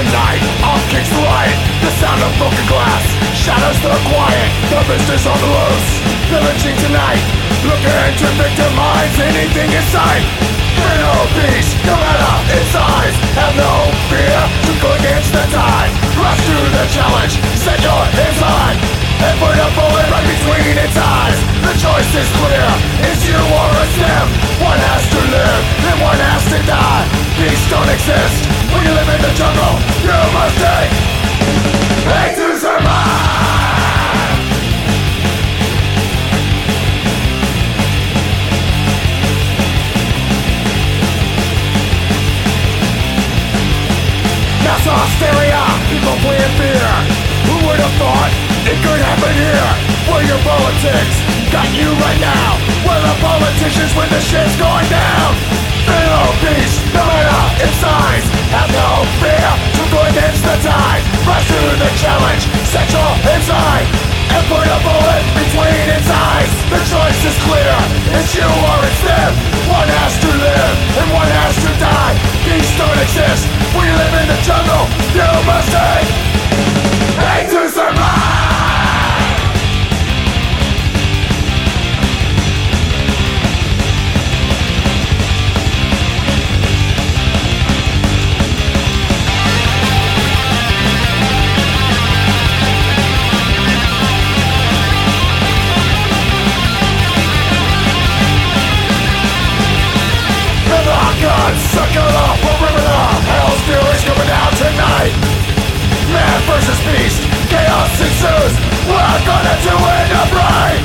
night, all kicks the light. The sound of broken glass shatters the quiet. The beast is on the loose, pillaging tonight, looking to victimize anything in sight. Fear no peace, no matter its size. Have no fear to go against the tide. Rush to the challenge, set your hands high, and put a bullet right between its eyes. The choice is clear, it's you or it's them. One has to live, and one has to die. Peace don't exist when you live in the jungle. You must take hate to survive. Mass hysteria, people flee in fear. Who would have thought it could happen here? Where your politics got you right now, where the politicians when the shit's going down. Fear no peace, no matter its size. Have no fear to go against the tide. Rush to the challenge, set your hands high, and put a bullet between its eyes. The choice is clear, it's you or it's them. One has to live, and one has to die. Peace don't exist when you live in the jungle. You must take hate to survive. Circular, wherever the hell's fury's coming down tonight. Man versus beast, chaos ensues. We're gonna do it upright.